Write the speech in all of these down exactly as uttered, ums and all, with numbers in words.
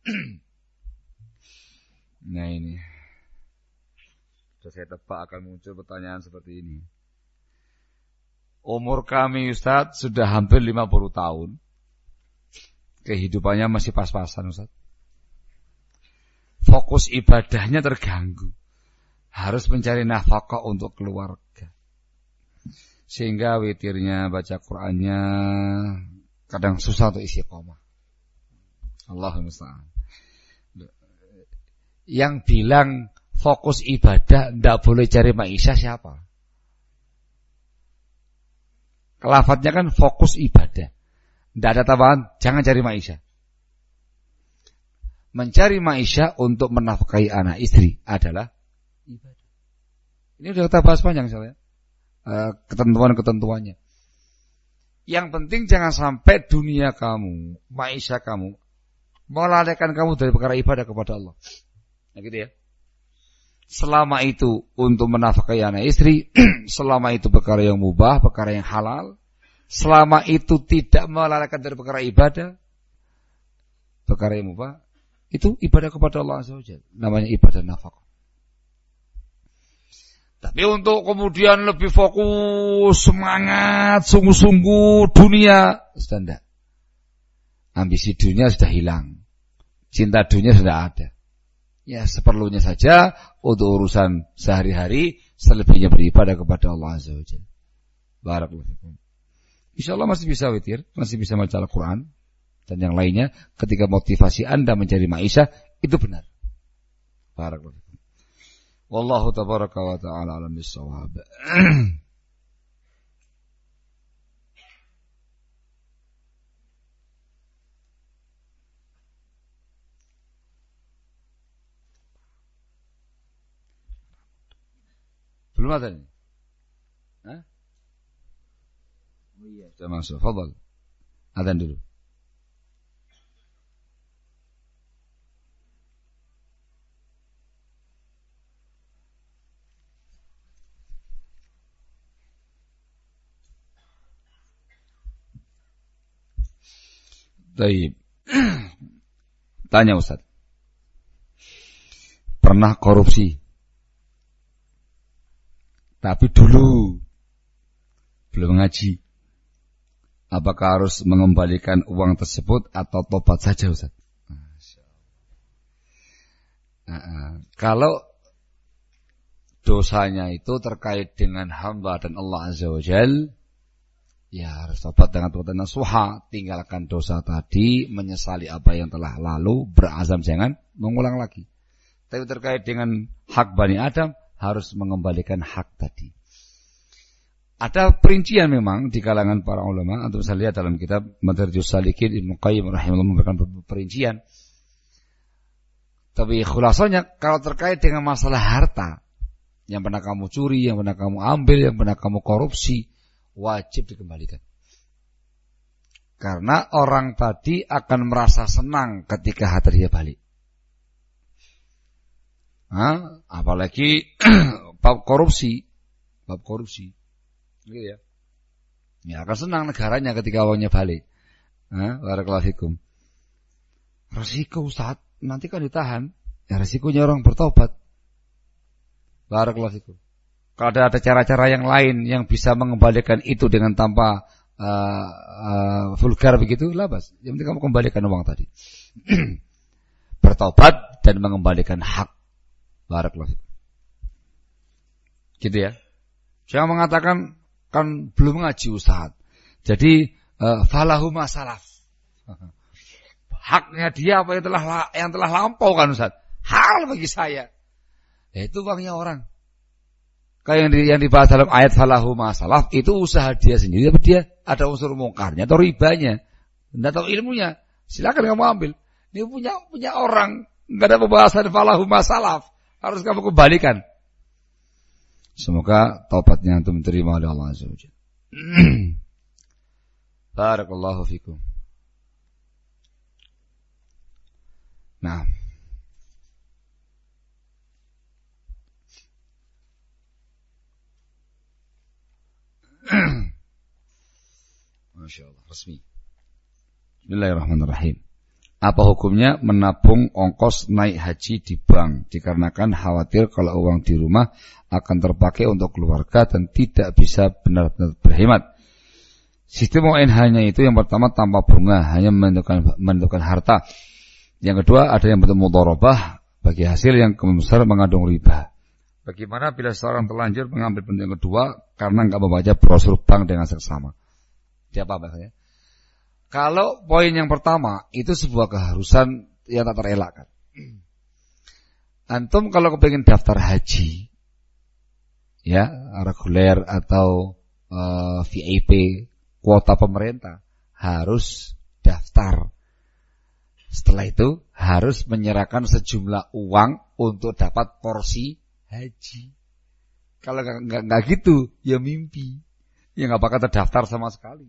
Nah ini, sudah saya tebak akan muncul pertanyaan seperti ini. Umur kami Ustaz sudah hampir lima puluh tahun. Kehidupannya masih pas-pasan Ustaz. Fokus ibadahnya terganggu. Harus mencari nafkah untuk keluarga. Sehingga witirnya, baca Qur'annya kadang susah untuk istiqomah. Allahumma musta'an. Yang bilang fokus ibadah tidak boleh cari maisha siapa? Lafadznya kan fokus ibadah. Tidak ada tambahan, jangan cari maisha. Mencari maisha untuk menafkahi anak istri adalah ibadah. Ini sudah kita bahas panjang soalnya. Ketentuan-ketentuannya. Yang penting jangan sampai dunia kamu, maisha kamu melalaikan kamu dari perkara ibadah kepada Allah. Nah gitu ya. Selama itu untuk menafkahi anak istri, selama itu perkara yang mubah, perkara yang halal, selama itu tidak melalaikan dari perkara ibadah, perkara yang mubah, itu ibadah kepada Allah Azza wa Jalla. Namanya ibadah nafkah. Tapi untuk kemudian lebih fokus, semangat, sungguh-sungguh dunia, sudah tidak. Ambisi dunia sudah hilang. Cinta dunia sudah ada. Ya seperlunya saja untuk urusan sehari-hari, selebihnya beribadah kepada Allah Azza wa Jalla. Barakallahu fikum. Insyaallah masih bisa witir, masih bisa baca Al-Quran dan yang lainnya ketika motivasi Anda mencari maisha itu benar. Barakallahu fikum. Wallahu tabaraka wa ta'ala alam bis-shawab. Belum ada nih? Hah? Oh iya, sudah masuk. Fadhal. Adzan dulu. Baik. Tanya Ustaz. Pernah korupsi? Tapi dulu belum ngaji. Apakah harus mengembalikan uang tersebut atau tobat saja Ustaz? Nah, kalau dosanya itu terkait dengan hamba dan Allah Azza wa Jalla, ya harus tobat dengan tobat nasuha, tinggalkan dosa tadi, menyesali apa yang telah lalu, berazam jangan mengulang lagi. Tapi terkait dengan hak Bani Adam, harus mengembalikan hak tadi. Ada perincian memang di kalangan para ulama, untuk saya lihat dalam kitab Madarijus Salikin Ibnu Qayyim rahimahullah memberikan perincian. Tapi khulasanya kalau terkait dengan masalah harta, yang pernah kamu curi, yang pernah kamu ambil, yang pernah kamu korupsi, wajib dikembalikan. Karena orang tadi akan merasa senang ketika harta dia balik. Hah? Apalagi bab korupsi, bab korupsi, gitu ya. Ya akan senang negaranya ketika uangnya balik. Hah? Barakallahu fikum. Resiko Ustaz, nanti kan ditahan. Ya resikonya orang bertobat. Barakallahu fikum. Kalau ada, ada cara-cara yang lain yang bisa mengembalikan itu dengan tanpa uh, uh, vulgar begitu, labas. Yang penting kamu kembalikan uang tadi. Bertobat dan mengembalikan hak. Barakallahu fikum. Gitu ya. Jangan mengatakan kan belum ngaji Ustaz. Jadi uh, falahu masalaf. Haknya dia apa yang telah yang telah lampau kan Ustaz. Hal bagi saya. Ya, itu uangnya orang. Kayak yang, di, yang dibahas dalam ayat falahu masalaf itu usaha dia sendiri, tapi dia ada unsur mungkarnya atau ribanya, tidak tahu ilmunya. Silakan kamu ambil. Ini punya punya orang, enggak ada pembahasan falahu masalaf. Harus kamu kembalikan. Semoga taubatnya antum diterima oleh Allah Azza wa Jalla. Barakallahu fikum. Nah. Masya Allah, resmi. Bismillahirrahmanirrahim. Apa hukumnya menabung ongkos naik haji di bank? Dikarenakan khawatir kalau uang di rumah akan terpakai untuk keluarga dan tidak bisa benar-benar berhemat. Sistem O N H-nya itu yang pertama tanpa bunga, hanya menentukan, menentukan harta. Yang kedua ada yang bentuk mudharabah bagi hasil yang kemungkinan besar mengandung riba. Bagaimana bila seorang terlanjur mengambil bentuk yang kedua karena enggak membaca brosur bank dengan seksama? Siapa maksudnya? Kalau poin yang pertama itu sebuah keharusan yang tak terelakkan. Antum kalau kepingin daftar haji, ya reguler atau uh, V I P kuota pemerintah, harus daftar. Setelah itu harus menyerahkan sejumlah uang untuk dapat porsi haji. Kalau nggak nggak gitu, ya mimpi, ya nggak bakal terdaftar sama sekali.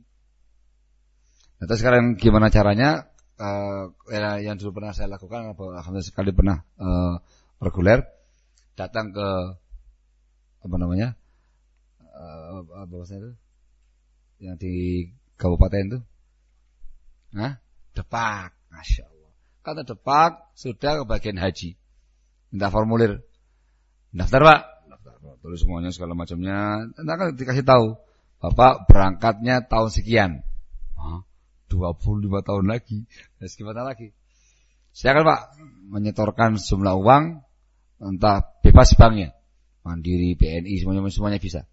Nah, terus sekarang gimana caranya? Uh, yang dulu pernah saya lakukan, alhamdulillah sekali pernah uh, reguler, datang ke apa namanya, uh, apa bahasa itu, yang di kabupaten itu, nah, Depak, masya Allah. Kata Depak sudah ke bagian haji, minta formulir, daftar pak, daftar, tulis semuanya segala macamnya, nanti kan dikasih tahu, bapak berangkatnya tahun sekian. Hah? dua puluh lima tahun lagi. Terus gimana lagi? Silakan Pak menyetorkan sejumlah uang, entah bebas banknya, Mandiri, B N I, semuanya semuanya bisa.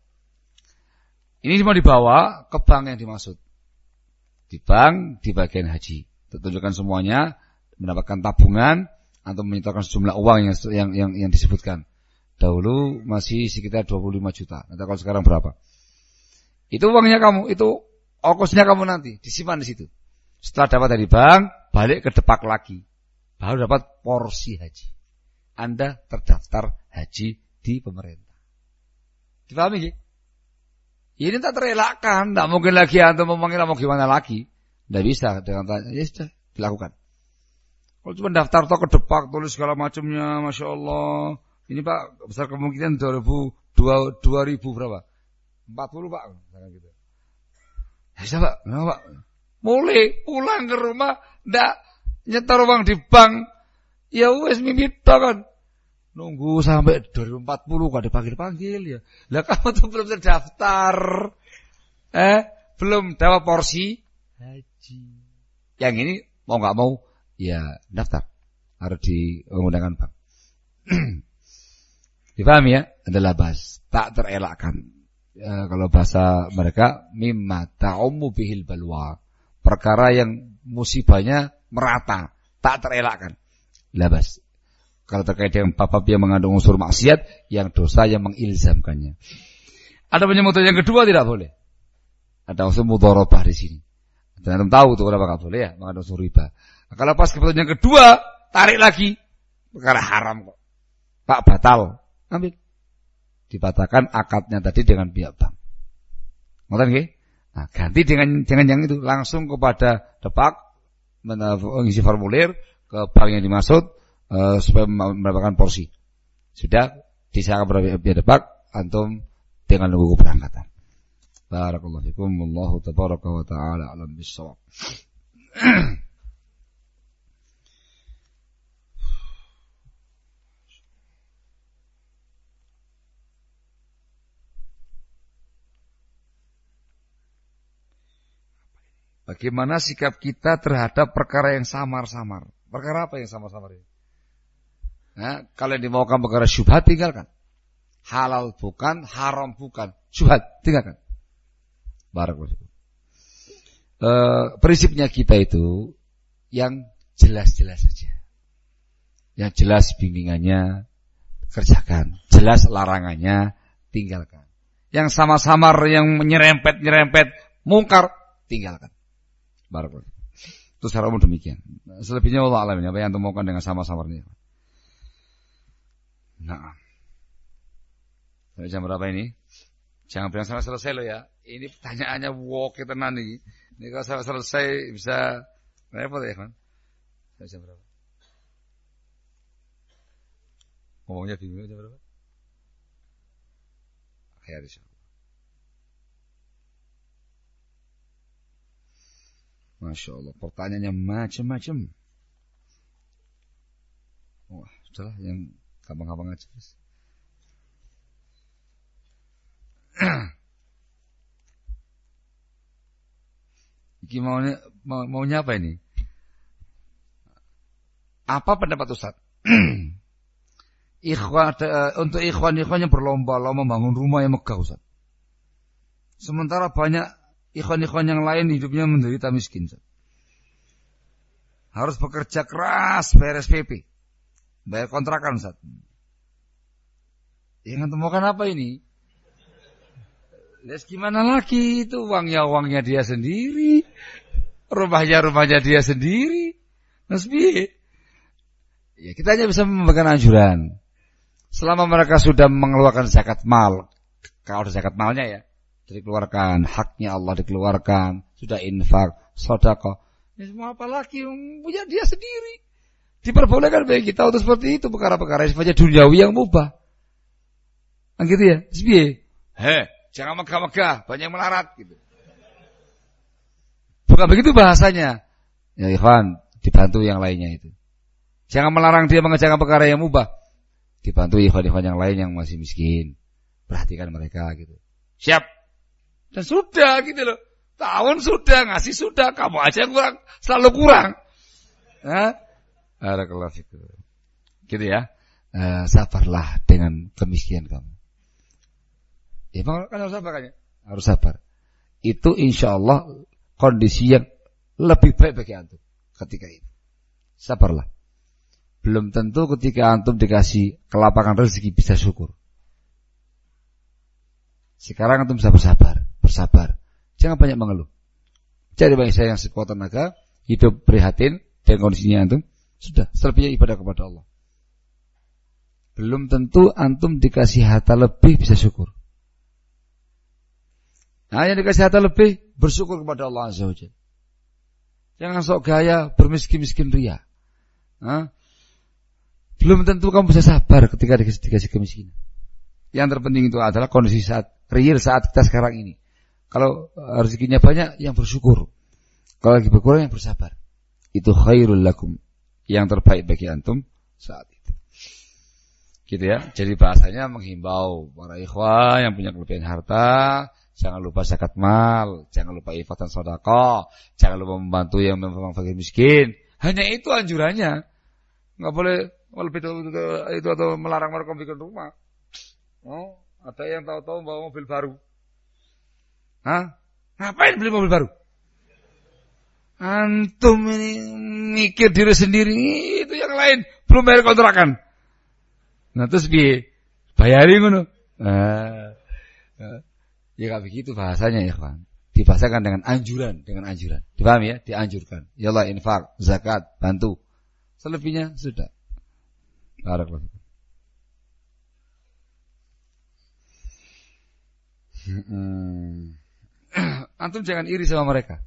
Ini semua dibawa ke bank yang dimaksud. Di bank di bagian haji. Tunjukkan semuanya, mendapatkan tabungan atau menyetorkan sejumlah uang yang yang yang, yang disebutkan. Dahulu masih sekitar dua puluh lima juta. Nanti kalau sekarang berapa? Itu uangnya kamu, itu ongkosnya kamu nanti disimpan di situ. Setelah dapat dari bank, balik ke Depak lagi, baru dapat porsi haji. Anda terdaftar haji di pemerintah. Dipahami ya? Ini tak terelakkan, tidak mungkin lagi antum memanggil mau gimana lagi. Tidak bisa dengan tanya, ya sudah dilakukan. Kalau cuma daftar toh ke Depak, tulis segala macamnya, masya Allah. Ini Pak besar kemungkinan dua ribu berapa? empat puluh Pak, misalkan gitu. Ya sudah Pak, kenapa Pak? Mulai pulang ke rumah, ndak nyetor uang di bank, ya wes mimpi kan. Nunggu sampai dua ribu empat puluh kok dipanggil-panggil ya. Lah kamu tuh belum terdaftar, eh belum dapat porsi haji. Yang ini mau nggak mau, ya daftar, harus di menggunakan bank. Dipahami ya? Adalah bahas tak terelakkan. Ya, kalau bahasa mereka mimma ta'ummu bihil balwa, perkara yang musibahnya merata, tak terelakkan. Labas. Kalau terkait dengan bab-bab yang mengandung unsur maksiat, yang dosa yang mengilzamkannya. Ada penyebutan yang kedua tidak boleh. Ada unsur mudharabah di sini. Dan antum tahu tuh kenapa enggak boleh ya, mengandung unsur riba. Nah, kalau pas kebetulan yang kedua, tarik lagi, perkara haram kok. Pak batal, ambil. Dibatalkan akadnya tadi dengan pihak bank. Ngoten nggih? Nah, ganti dengan dengan yang itu, langsung kepada Depak mengisi formulir ke bank yang dimaksud uh, supaya mendapatkan porsi. Sudah disahkan pihak Depak, antum dengan nunggu keberangkatan. Barakallahu fikum, wallahu tabaraka wa taala alam bissawab. Bagaimana sikap kita terhadap perkara yang samar-samar? Perkara apa yang samar-samar ini? Nah, kalau yang dimaukan perkara syubhat, tinggalkan. Halal bukan, haram bukan, syubhat, tinggalkan. Barakallahu. E, prinsipnya kita itu yang jelas-jelas saja. Yang jelas bimbingannya, kerjakan. Jelas larangannya, tinggalkan. Yang sama-samar, yang menyerempet-nyerempet, mungkar, tinggalkan. Barakallahu. Itu secara umum demikian. Selebihnya Allah alam ini, apa yang temukan dengan sama-samarnya. Nah, jam berapa ini? Jangan bilang sampai selesai loh ya. Ini pertanyaannya wok tenan nih. Ini kalau sampai selesai bisa repot ya kan? Jam berapa? Ngomongnya bingung jam berapa? Akhir insyaallah. Masya Allah, pertanyaannya macam-macam. Wah, sudahlah yang gampang-gampang aja. Iki maunya, mau, maunya apa ini? Apa pendapat Ustaz? Ikhwan, untuk ikhwan-ikhwan yang berlomba-lomba membangun rumah yang megah Ustaz. Sementara banyak ikhwan-ikhwan yang lain hidupnya menderita miskin Ustaz. Harus bekerja keras bayar S P P, bayar kontrakan Ustaz. Yang temukan apa ini? Les gimana lagi, itu uangnya uangnya dia sendiri, rumahnya rumahnya dia sendiri. Nasbi, ya kita hanya bisa memberikan anjuran. Selama mereka sudah mengeluarkan zakat mal, kalau ada zakat malnya ya, dikeluarkan, haknya Allah dikeluarkan, sudah infak, sedekah. Ya semua apa lagi, punya dia sendiri. Diperbolehkan bagi kita untuk seperti itu, perkara-perkara yang sifatnya duniawi yang mubah. Kan gitu ya, Nasbi. Heh. Jangan megah-megah, banyak melarat gitu. Bukan begitu bahasanya. Ya ikhwan, dibantu yang lainnya itu. Jangan melarang dia mengerjakan perkara yang mubah. Dibantu ikhwan-ikhwan yang lain yang masih miskin. Perhatikan mereka gitu. Siap. Dan sudah gitu loh. Tahun sudah, ngasih sudah, kamu aja yang kurang, selalu kurang. Hah? Barakallahu fikum. Gitu ya. Uh, sabarlah dengan kemiskinan kamu. Ya kan harus sabar kan ya? Harus sabar. Itu insya Allah kondisi yang lebih baik bagi antum ketika itu. Sabarlah. Belum tentu ketika antum dikasih kelapangan rezeki bisa syukur. Sekarang antum bisa bersabar, bersabar. Jangan banyak mengeluh. Cari bangsa yang sekuat tenaga, hidup prihatin dengan kondisinya antum. Sudah, selebihnya ibadah kepada Allah. Belum tentu antum dikasih harta lebih bisa syukur. Nah, yang dikasih harta lebih, bersyukur kepada Allah Azza wa Jalla. Jangan sok gaya bermiskin-miskin ria. Nah, belum tentu kamu bisa sabar ketika dikasih, dikasih kemiskinan. Yang terpenting itu adalah kondisi saat real saat kita sekarang ini. Kalau rezekinya banyak, yang bersyukur. Kalau lagi berkurang, yang bersabar. Itu khairul lakum. Yang terbaik bagi antum saat itu. Gitu ya. Jadi bahasanya menghimbau para ikhwah yang punya kelebihan harta. Jangan lupa zakat mal, jangan lupa infak dan sedekah, jangan lupa membantu yang memang fakir miskin. Hanya itu anjurannya. Enggak boleh lebih itu, itu atau melarang mereka bikin rumah. Oh, ada yang tahu-tahu bawa mobil baru. Hah? Ngapain beli mobil baru? Antum ini mikir diri sendiri, itu yang lain belum bayar kontrakan. Nah terus biye bayarin ngono. Nah, ya gak begitu bahasanya ya kawan. Dibahasakan dengan anjuran, dengan anjuran. Dipahami ya? Dianjurkan. Ya Allah infak, zakat, bantu. Selebihnya sudah. Barakallahu. Hmm. Antum jangan iri sama mereka.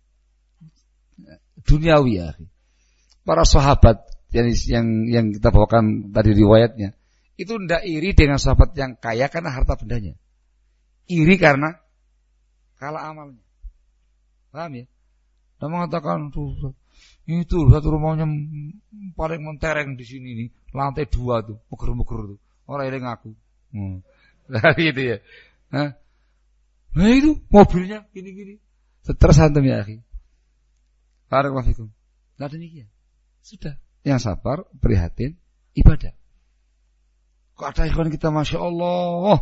Duniawi ya. Para sahabat yang yang yang kita bawakan tadi riwayatnya, itu ndak iri dengan sahabat yang kaya karena harta bendanya. Iri karena kalah amalnya. Paham ya? Dia mengatakan tuh itu satu rumahnya paling mentereng di sini nih, lantai dua tuh, meger-meger tuh. Orang yang ngaku. Hmm. Nah, gitu ya. Nah, nah itu mobilnya gini-gini. Stres antum ya, akhi. Barakallahu fikum. Lah demikian. Sudah, yang sabar, prihatin, ibadah. Kok ada ikhwan kita Masya Allah,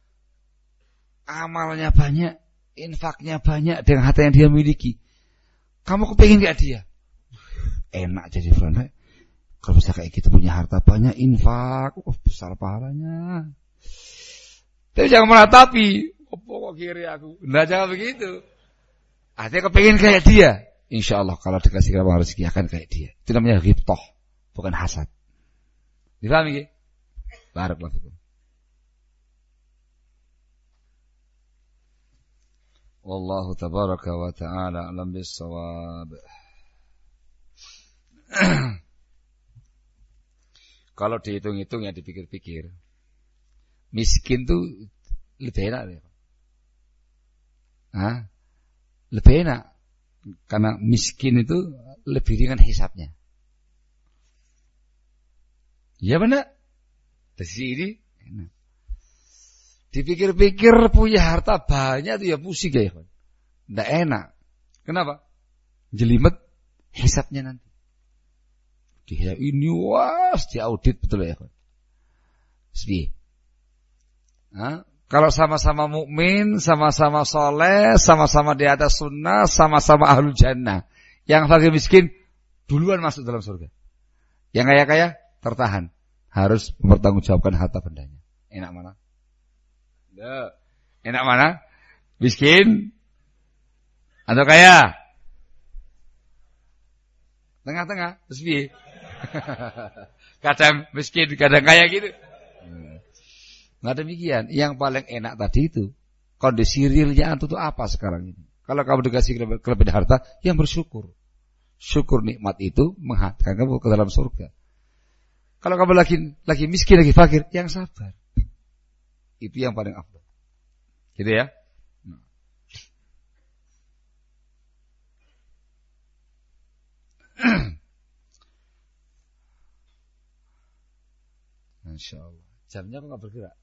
amalnya banyak, infaknya banyak dengan harta yang dia miliki. Kamu kepingin gak dia? Enak jadi friend. Kalau bisa kayak gitu punya harta banyak, infak, oh, besar pahalanya. Tapi jangan meratapi, opo kok kiri aku. Nah jangan begitu. Artinya kepingin kayak dia. Insya Allah kalau dikasih kelapangan rezeki akan kayak dia. Itu namanya ghibtah, bukan hasad. Dipahami ya? Barakallahu fikum. Wallahu tabaraka wa ta'ala alam bis-shawab. Kalau dihitung-hitung ya dipikir-pikir, miskin tuh lebih enak deh. Hah? Lebih enak. Karena miskin itu lebih ringan hisabnya. Ya benar. Dari sisi ini enak. Dipikir-pikir punya harta banyak itu ya pusing ya, ikhwan. Enggak enak. Kenapa? Jelimet hisabnya nanti. Dia ini was diaudit betul ya, ikhwan. Sepi. Nah, kalau sama-sama mukmin, sama-sama soleh, sama-sama di atas sunnah, sama-sama ahlul jannah. Yang fakir miskin duluan masuk dalam surga. Yang kaya-kaya tertahan, harus mempertanggungjawabkan harta bendanya. Enak mana? Duh. Enak mana? Miskin atau kaya? Tengah-tengah, terus piye? Kadang miskin, kadang kaya gitu. Nah demikian, yang paling enak tadi itu kondisi realnya antum itu apa sekarang ini? Kalau kamu dikasih kelebihan harta, yang bersyukur. Syukur nikmat itu menghantarkan kamu ke dalam surga. Kalau kamu lagi lagi miskin, lagi fakir, yang sabar. Itu yang paling afdal. Gitu ya. Masya Allah. Jamnya kok nggak bergerak?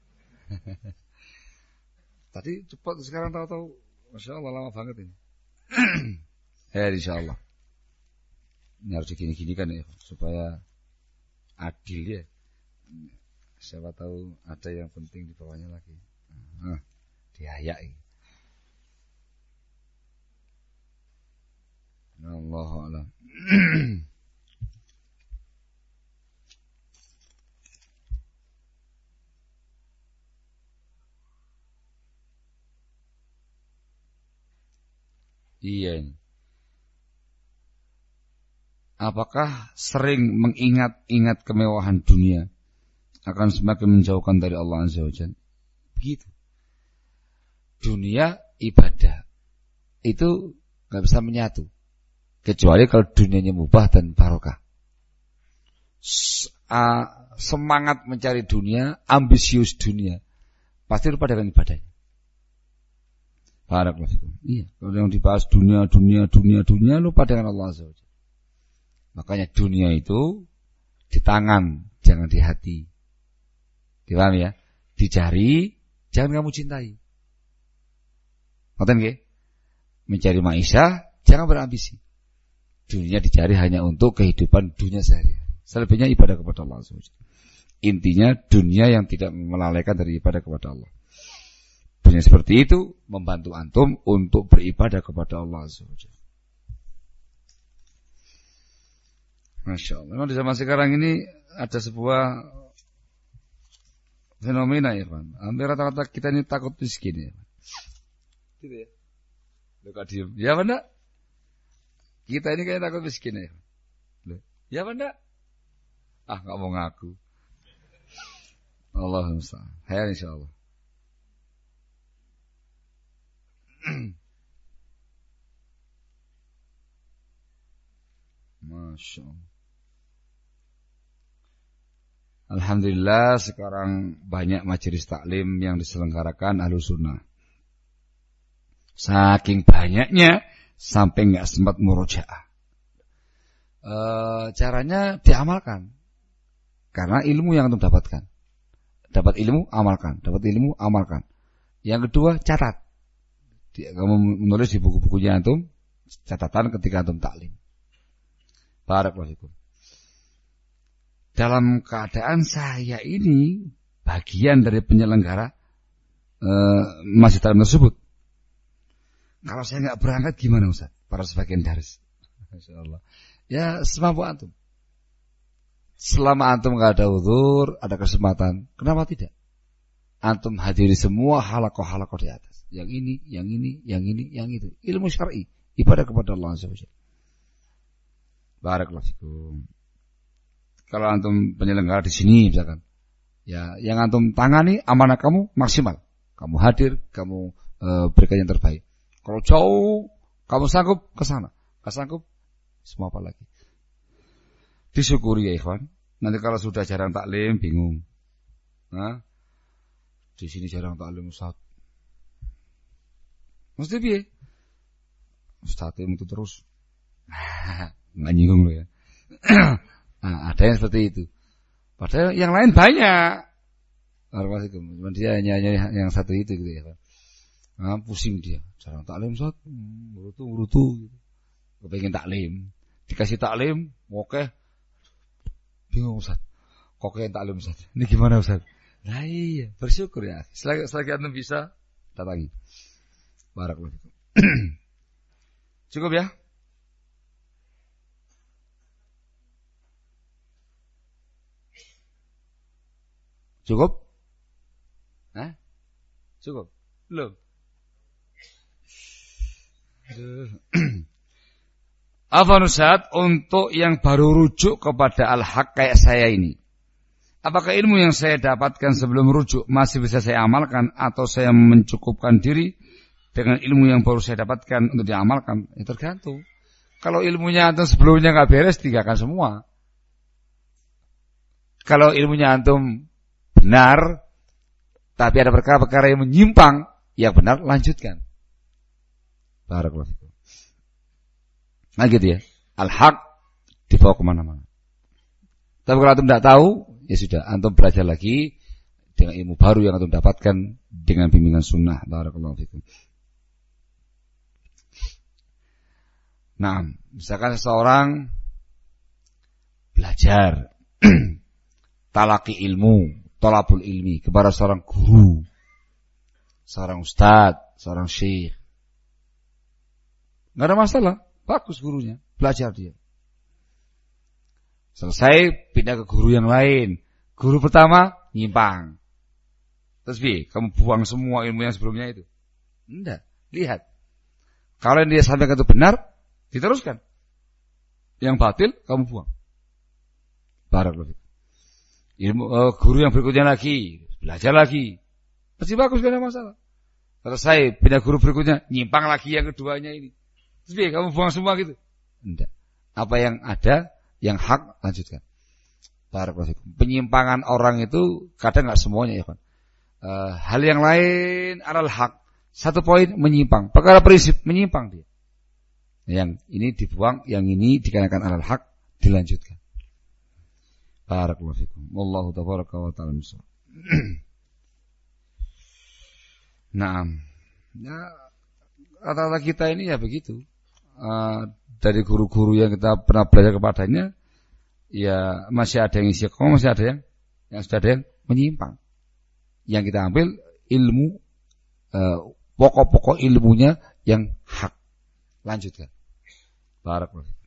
Tadi cepat, sekarang tahu-tahu. Masya Allah lama banget ini. Ya insya Allah. Ini harus digini-gini kan ya, supaya adil ya. Siapa tahu ada yang penting di bawahnya lagi. Nah, dihayai. Allahu a'lam. Iya. Apakah sering mengingat-ingat kemewahan dunia akan semakin menjauhkan dari Allah Azza wa Jalla? Begitu. Dunia ibadah itu nggak bisa menyatu kecuali kalau dunianya mubah dan barokah. Semangat mencari dunia, ambisius dunia, pasti lupa dengan ibadahnya. Barakallahu. Iya, kalau yang dibahas dunia, dunia, dunia, dunia, lupa dengan Allah Azza wa Jalla. Makanya dunia itu di tangan, jangan di hati. Dipaham ya? Dicari, jangan kamu cintai. Ngoten nggih? Mencari maisha, jangan berambisi. Dunia dicari hanya untuk kehidupan dunia sehari-hari. Selebihnya ibadah kepada Allah Azza wa Jalla. Intinya dunia yang tidak melalaikan dari ibadah kepada Allah. Dunia seperti itu membantu antum untuk beribadah kepada Allah Azza wa Jalla. Masya Allah. Memang di zaman sekarang ini ada sebuah fenomena ya Pak. Hampir rata-rata kita ini takut miskin ya Pak. Gitu ya. Loh, diem. Ya benar. Kita ini kayak takut miskin ya. Loh. Ya benar. Ah nggak mau ngaku. Allahumma musta'an. Hayal insyaallah. Masya Allah. Alhamdulillah sekarang banyak majelis taklim yang diselenggarakan Ahlus Sunnah. Saking banyaknya sampai nggak sempat murojaah. E, caranya diamalkan. Karena ilmu yang antum dapatkan. Dapat ilmu, amalkan. Dapat ilmu, amalkan. Yang kedua, catat. Kamu menulis di buku-bukunya antum, catatan ketika antum taklim. Barakallahu fikum. Dalam keadaan saya ini bagian dari penyelenggara eh, masjid taklim tersebut. Kalau saya nggak berangkat gimana Ustaz? Para sebagian daris. Masyaallah. Ya semampu antum. Selama antum nggak ada uzur, ada kesempatan, kenapa tidak? Antum hadiri semua halakoh-halakoh di atas. Yang ini, yang ini, yang ini, yang itu. Ilmu syar'i, ibadah kepada Allah Subhanahu wa taala. Barakallahu fikum. Kalau antum penyelenggara di sini misalkan, ya yang antum tangani amanah kamu maksimal. Kamu hadir, kamu e, berikan yang terbaik. Kalau jauh, kamu sanggup ke sana. Enggak sanggup, semua apa lagi. Disyukuri ya ikhwan. Nanti kalau sudah jarang taklim bingung. Nah, di sini jarang taklim Ustaz. Mesti piye? Ustaz itu terus. Enggak nyinggung loh ya. Nah, ada yang seperti itu. Padahal yang lain banyak. Assalamualaikum. Cuman dia hanya, hanya yang satu itu gitu ya. Nah, pusing dia. Jarang taklim Ustaz. Urutu urutu. Kepengen taklim. Dikasih taklim, oke. Bingung Ustaz. Kok kayak taklim Ustaz. Ini gimana Ustaz? Nah iya, bersyukur ya. Selagi, selagi antum bisa datangi. Barakallahu fikum. Cukup ya? Cukup? Hah? Cukup? Belum? Afwan Ustaz, untuk yang baru rujuk kepada al-haq kayak saya ini, apakah ilmu yang saya dapatkan sebelum rujuk masih bisa saya amalkan atau saya mencukupkan diri dengan ilmu yang baru saya dapatkan untuk diamalkan? Ya tergantung. Kalau ilmunya antum sebelumnya nggak beres, tinggalkan semua. Kalau ilmunya antum benar, tapi ada perkara-perkara yang menyimpang, ya benar, lanjutkan. Barakallahu fikum. Nah gitu ya. Al-haq dibawa kemana-mana. Tapi kalau antum tidak tahu, ya sudah, antum belajar lagi dengan ilmu baru yang antum dapatkan dengan bimbingan sunnah. Barakallahu fikum. Nah, misalkan seseorang belajar talaki ilmu, thalabul ilmi kepada seorang guru, seorang ustadz, seorang syekh. Enggak ada masalah, bagus gurunya, belajar dia. Selesai, pindah ke guru yang lain. Guru pertama nyimpang. Terus bi, kamu buang semua ilmu yang sebelumnya itu. Enggak, lihat. Kalau yang dia sampaikan itu benar, diteruskan. Yang batil kamu buang. Barakallahu. Ilmu uh, guru yang berikutnya lagi, belajar lagi. Pasti bagus, gak ada masalah. Selesai, pindah guru berikutnya, nyimpang lagi yang keduanya ini. Terus bi, kamu buang semua gitu. Enggak. Apa yang ada, yang hak, lanjutkan. Barakallahu. Penyimpangan orang itu kadang enggak semuanya ya kan. Uh, hal yang lain adalah hak. Satu poin menyimpang. Perkara prinsip menyimpang dia. Yang ini dibuang, yang ini dikarenakan alal hak dilanjutkan. Barakallahu fikum. Wallahu tabaraka wa ta'ala misal. Naam. Ya, kata-kata kita ini ya begitu. Uh, dari guru-guru yang kita pernah belajar kepadanya, ya masih ada yang istiqomah, masih ada yang yang sudah ada yang menyimpang. Yang kita ambil ilmu uh, pokok-pokok ilmunya yang hak. Lanjutkan. Barakallahu fikum.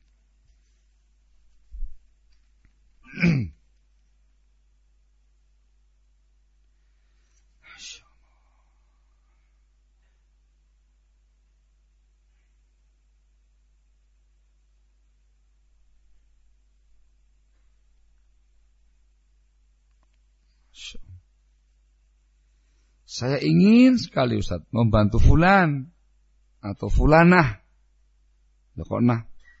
Saya ingin sekali Ustaz membantu fulan atau fulanah. Loh kok nah?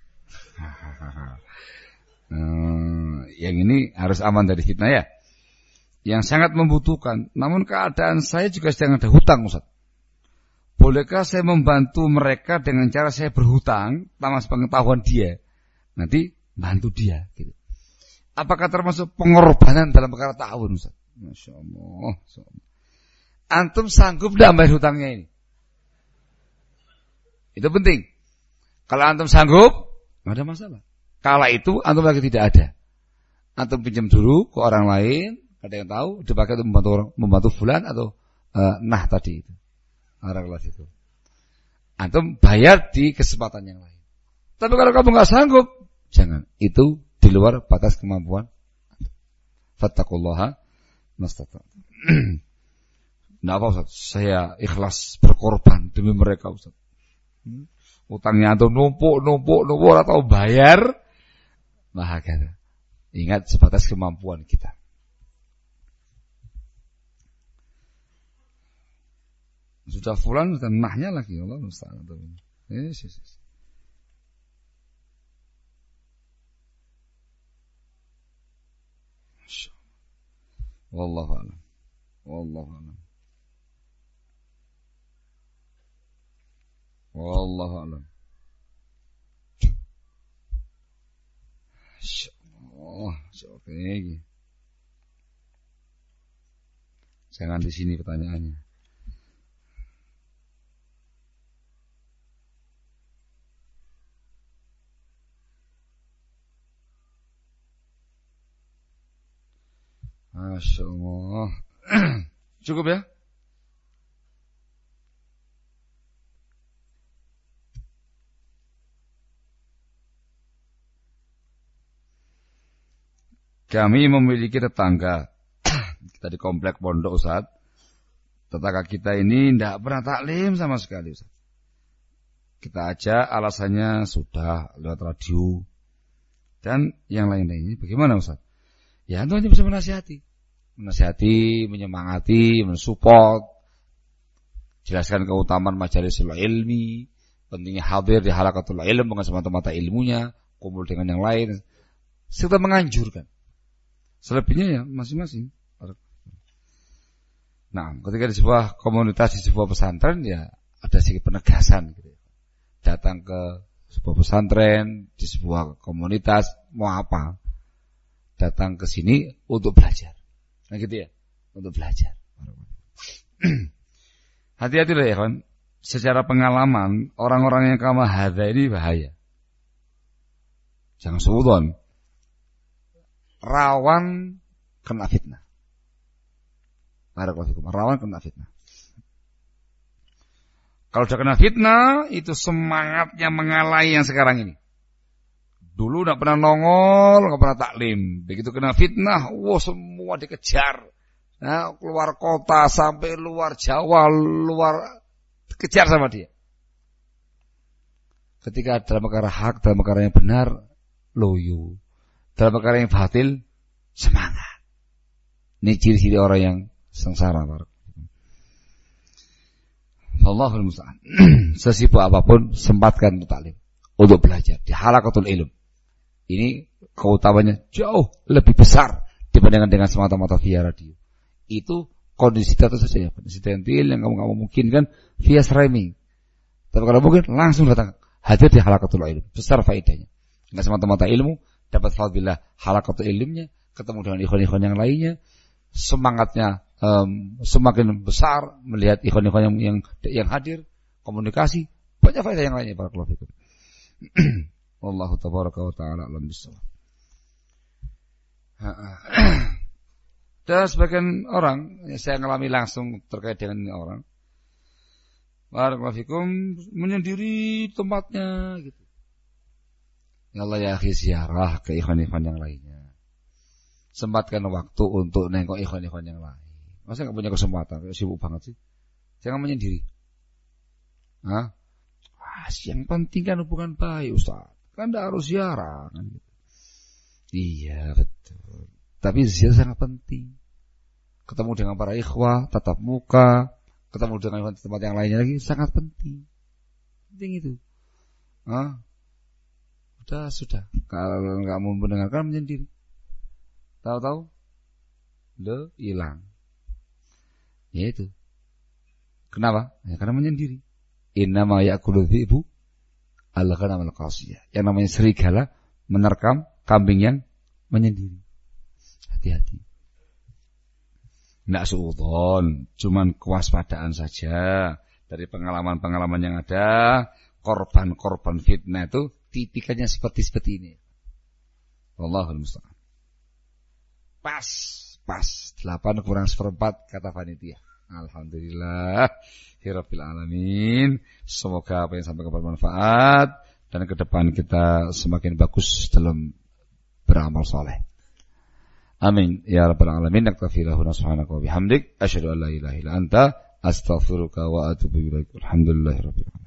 Hmm, yang ini harus aman dari fitnah ya. Yang sangat membutuhkan. Namun keadaan saya juga sedang ada hutang Ustaz. Bolehkah saya membantu mereka dengan cara saya berhutang tanpa sepengetahuan dia? Nanti bantu dia gitu. Apakah termasuk pengorbanan dalam perkara ta'awun Ustaz? Masya Allah. Antum sanggup tidak bayar hutangnya ini? Itu penting. Kalau antum sanggup, nggak ada masalah. Kala itu antum lagi tidak ada. Antum pinjam dulu ke orang lain, ada yang tahu, dipakai untuk membantu orang, membantu fulan atau uh, nah tadi itu. Orang kelas itu. Antum bayar di kesempatan yang lain. Tapi kalau kamu nggak sanggup, jangan. Itu di luar batas kemampuan. Fattaqullaha mastata'tum. Nah apa Ustaz? Saya ikhlas berkorban demi mereka Ustaz. Hmm? Utangnya antum numpuk, numpuk, numpuk atau bayar. Bahagia. Ingat sebatas kemampuan kita. Sudah fulan dan nahnya lagi Allah Ustaz. Yes, yes, yes. Wallahu a'lam. Wallahu a'lam. Wallahu a'lam. Oh, oke. Jangan di sini pertanyaannya. Masya Allah. Cukup ya? Kami memiliki tetangga. Kita di komplek pondok, Ustaz. Tetangga kita ini tidak pernah taklim sama sekali, Ustaz. Kita aja alasannya sudah lewat radio. Dan yang lain-lainnya. Bagaimana, Ustaz? Ya, itu hanya bisa menasihati. Menasihati, menyemangati, mensupport. Jelaskan keutamaan majalisul ilmi. Pentingnya hadir di halaqatul ilm dengan semata-mata ilmunya. Kumpul dengan yang lain. Serta menganjurkan. Selebihnya ya masing-masing. Nah, ketika di sebuah komunitas, di sebuah pesantren, ya ada sedikit penegasan. Gitu. Datang ke sebuah pesantren, di sebuah komunitas, mau apa? Datang ke sini untuk belajar. Nah gitu ya, untuk belajar. Hati-hati lah ya kan. Secara pengalaman, orang-orang yang kama hadza ini bahaya. Jangan suudzon. Rawan kena fitnah. Rawan kena fitnah. Kalau sudah kena fitnah, itu semangatnya mengalahi yang sekarang ini. Dulu tidak pernah nongol, tidak pernah taklim. Begitu kena fitnah, wah semua dikejar. Nah, keluar kota sampai luar Jawa, luar kejar sama dia. Ketika dalam perkara hak, dalam perkara yang benar, loyo. Dalam perkara yang batil, semangat. Ini ciri-ciri orang yang sengsara. Allahul musta'an. Sesibuk apapun, sempatkan untuk taklim, untuk belajar di halaqatul ilm. Ini keutamanya jauh lebih besar dibandingkan dengan semata-mata via radio. Itu kondisi tertentu saja ya, insidental yang kamu kamu mungkin kan via streaming. Tapi kalau mungkin langsung datang hadir di halaqatul ilm, besar faedahnya. Enggak semata-mata ilmu, dapat fadilah halaqatul ilmnya, ketemu dengan ikhwan-ikhwan yang lainnya, semangatnya um, semakin besar melihat ikhwan-ikhwan yang, yang yang hadir, komunikasi, banyak faedah yang lainnya. Barakallahu fikum. Wallahu tabaraka wa ta'ala alam bisawab. Dan sebagian orang yang saya ngalami langsung terkait dengan orang, barakallahu fikum, menyendiri tempatnya gitu. Ya Allah ya akhi, ziarah ke ikhwan-ikhwan yang lainnya. Sempatkan waktu untuk nengok ikhwan-ikhwan yang lain. Masa enggak punya kesempatan, sibuk banget sih. Jangan menyendiri. Hah? Ah, yang penting kan hubungan baik, Ustaz. Kan tidak harus ziarah kan gitu. Iya betul. Tapi ziarah sangat penting. Ketemu dengan para ikhwah, tatap muka, ketemu dengan tempat yang lainnya lagi sangat penting. Penting itu. Hah? Sudah sudah. Kalau nggak mau mendengarkan menyendiri. Tahu-tahu, lo hilang. Ya itu. Kenapa? Ya karena menyendiri. Innama ya'kulu dhi'bu al-ghanam al-qasiyah. Yang namanya serigala menerkam kambing yang menyendiri. Hati-hati. Tidak suudzon, cuman kewaspadaan saja. Dari pengalaman-pengalaman yang ada, korban-korban fitnah itu tipikannya seperti-seperti ini. Wallahul musta'an. Pas, pas. Delapan kurang seperempat kata panitia. Alhamdulillah. Hirafil alamin. Semoga apa yang sampaikan bermanfaat dan ke depan kita semakin bagus dalam beramal saleh. Amin ya rabbal alamin. Naktafi lahu subhanaka wa bihamdik asyhadu an la ilaha illa anta astaghfiruka wa atubu ilaik. Alhamdulillahirabbil alamin.